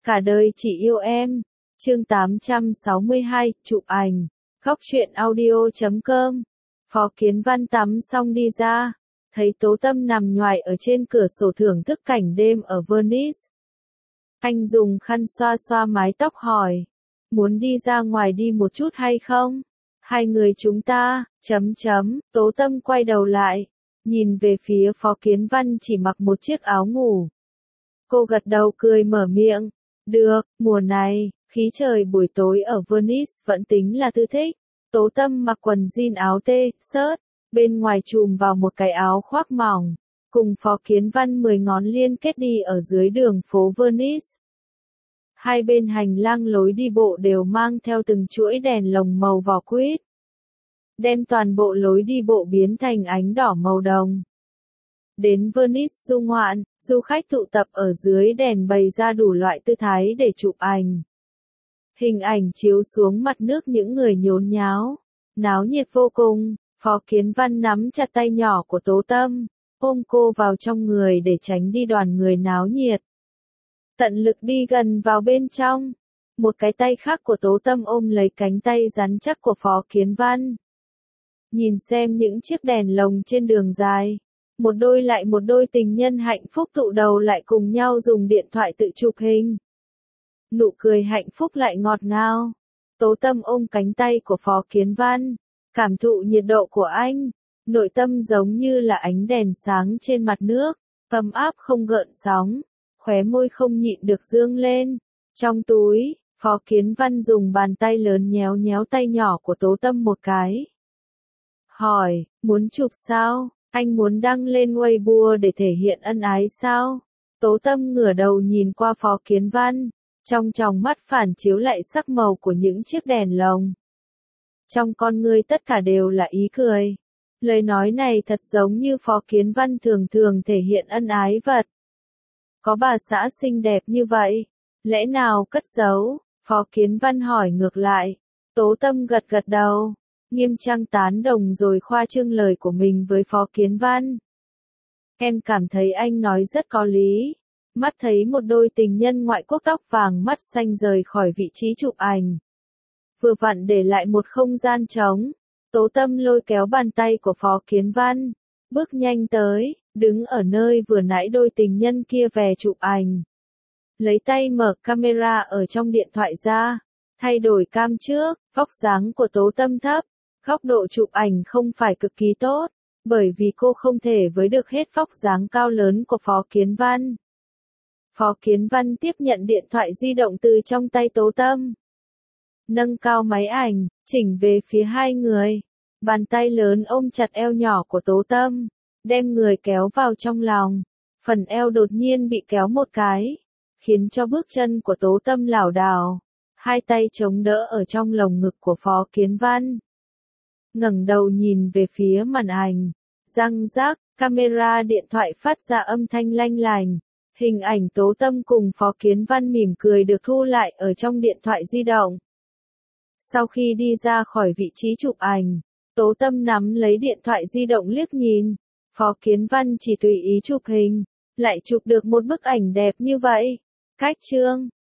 Cả đời chỉ yêu em. Chương 862, chụp ảnh. Góc truyện audio.com. Phó Kiến Văn tắm xong đi ra, thấy Tố Tâm nằm nhoài ở trên cửa sổ thưởng thức cảnh đêm ở Venice. Anh dùng khăn xoa xoa mái tóc hỏi, muốn đi ra ngoài đi một chút hay không? Hai người chúng ta, Tố Tâm quay đầu lại, nhìn về phía Phó Kiến Văn chỉ mặc một chiếc áo ngủ. Cô gật đầu cười mở miệng, được, mùa này, khí trời buổi tối ở Venice vẫn tính là thư thích. Tố Tâm mặc quần jean áo t-shirt, bên ngoài trùm vào một cái áo khoác mỏng, cùng Phó Kiến Văn 10 ngón liên kết đi ở dưới đường phố Venice. Hai bên hành lang lối đi bộ đều mang theo từng chuỗi đèn lồng màu vỏ quýt, đem toàn bộ lối đi bộ biến thành ánh đỏ màu đồng. Đến Venice du ngoạn, du khách tụ tập ở dưới đèn bày ra đủ loại tư thái để chụp ảnh. Hình ảnh chiếu xuống mặt nước những người nhốn nháo, náo nhiệt vô cùng. Phó Kiến Văn nắm chặt tay nhỏ của Tố Tâm, ôm cô vào trong người để tránh đi đoàn người náo nhiệt. Tận lực đi gần vào bên trong. Một cái tay khác của Tố Tâm ôm lấy cánh tay rắn chắc của Phó Kiến Văn. Nhìn xem những chiếc đèn lồng trên đường dài. Một đôi lại một đôi tình nhân hạnh phúc tụ đầu lại cùng nhau dùng điện thoại tự chụp hình. Nụ cười hạnh phúc lại ngọt ngào. Tố Tâm ôm cánh tay của Phó Kiến Văn, cảm thụ nhiệt độ của anh. Nội tâm giống như là ánh đèn sáng trên mặt nước, ấm áp không gợn sóng, khóe môi không nhịn được dương lên. Trong túi, Phó Kiến Văn dùng bàn tay lớn nhéo nhéo tay nhỏ của Tố Tâm một cái. Hỏi, muốn chụp sao? Anh muốn đăng lên Weibo để thể hiện ân ái sao? Tố Tâm ngửa đầu nhìn qua Phó Kiến Văn, trong tròng mắt phản chiếu lại sắc màu của những chiếc đèn lồng. Trong con ngươi tất cả đều là ý cười. Lời nói này thật giống như Phó Kiến Văn thường thường thể hiện ân ái vật. Có bà xã xinh đẹp như vậy, lẽ nào cất giấu? Phó Kiến Văn hỏi ngược lại. Tố Tâm gật gật đầu, nghiêm trang tán đồng rồi khoa trương lời của mình với Phó Kiến Văn. Em cảm thấy anh nói rất có lý. Mắt thấy một đôi tình nhân ngoại quốc tóc vàng mắt xanh rời khỏi vị trí chụp ảnh. Vừa vặn để lại một không gian trống. Tố Tâm lôi kéo bàn tay của Phó Kiến Văn, bước nhanh tới, đứng ở nơi vừa nãy đôi tình nhân kia về chụp ảnh. Lấy tay mở camera ở trong điện thoại ra, thay đổi cam trước, vóc dáng của Tố Tâm thấp, góc độ chụp ảnh không phải cực kỳ tốt, bởi vì cô không thể với được hết vóc dáng cao lớn của Phó Kiến Văn. Phó Kiến Văn tiếp nhận điện thoại di động từ trong tay Tố Tâm. Nâng cao máy ảnh, chỉnh về phía hai người. Bàn tay lớn ôm chặt eo nhỏ của Tố Tâm, đem người kéo vào trong lòng. Phần eo đột nhiên bị kéo một cái, khiến cho bước chân của Tố Tâm lảo đảo. Hai tay chống đỡ ở trong lồng ngực của Phó Kiến Văn. Ngẩng đầu nhìn về phía màn ảnh. Răng rác, camera điện thoại phát ra âm thanh lanh lành. Hình ảnh Tố Tâm cùng Phó Kiến Văn mỉm cười được thu lại ở trong điện thoại di động. Sau khi đi ra khỏi vị trí chụp ảnh, Tố Tâm nắm lấy điện thoại di động liếc nhìn. Phó Kiến Văn chỉ tùy ý chụp hình, lại chụp được một bức ảnh đẹp như vậy. Cách chương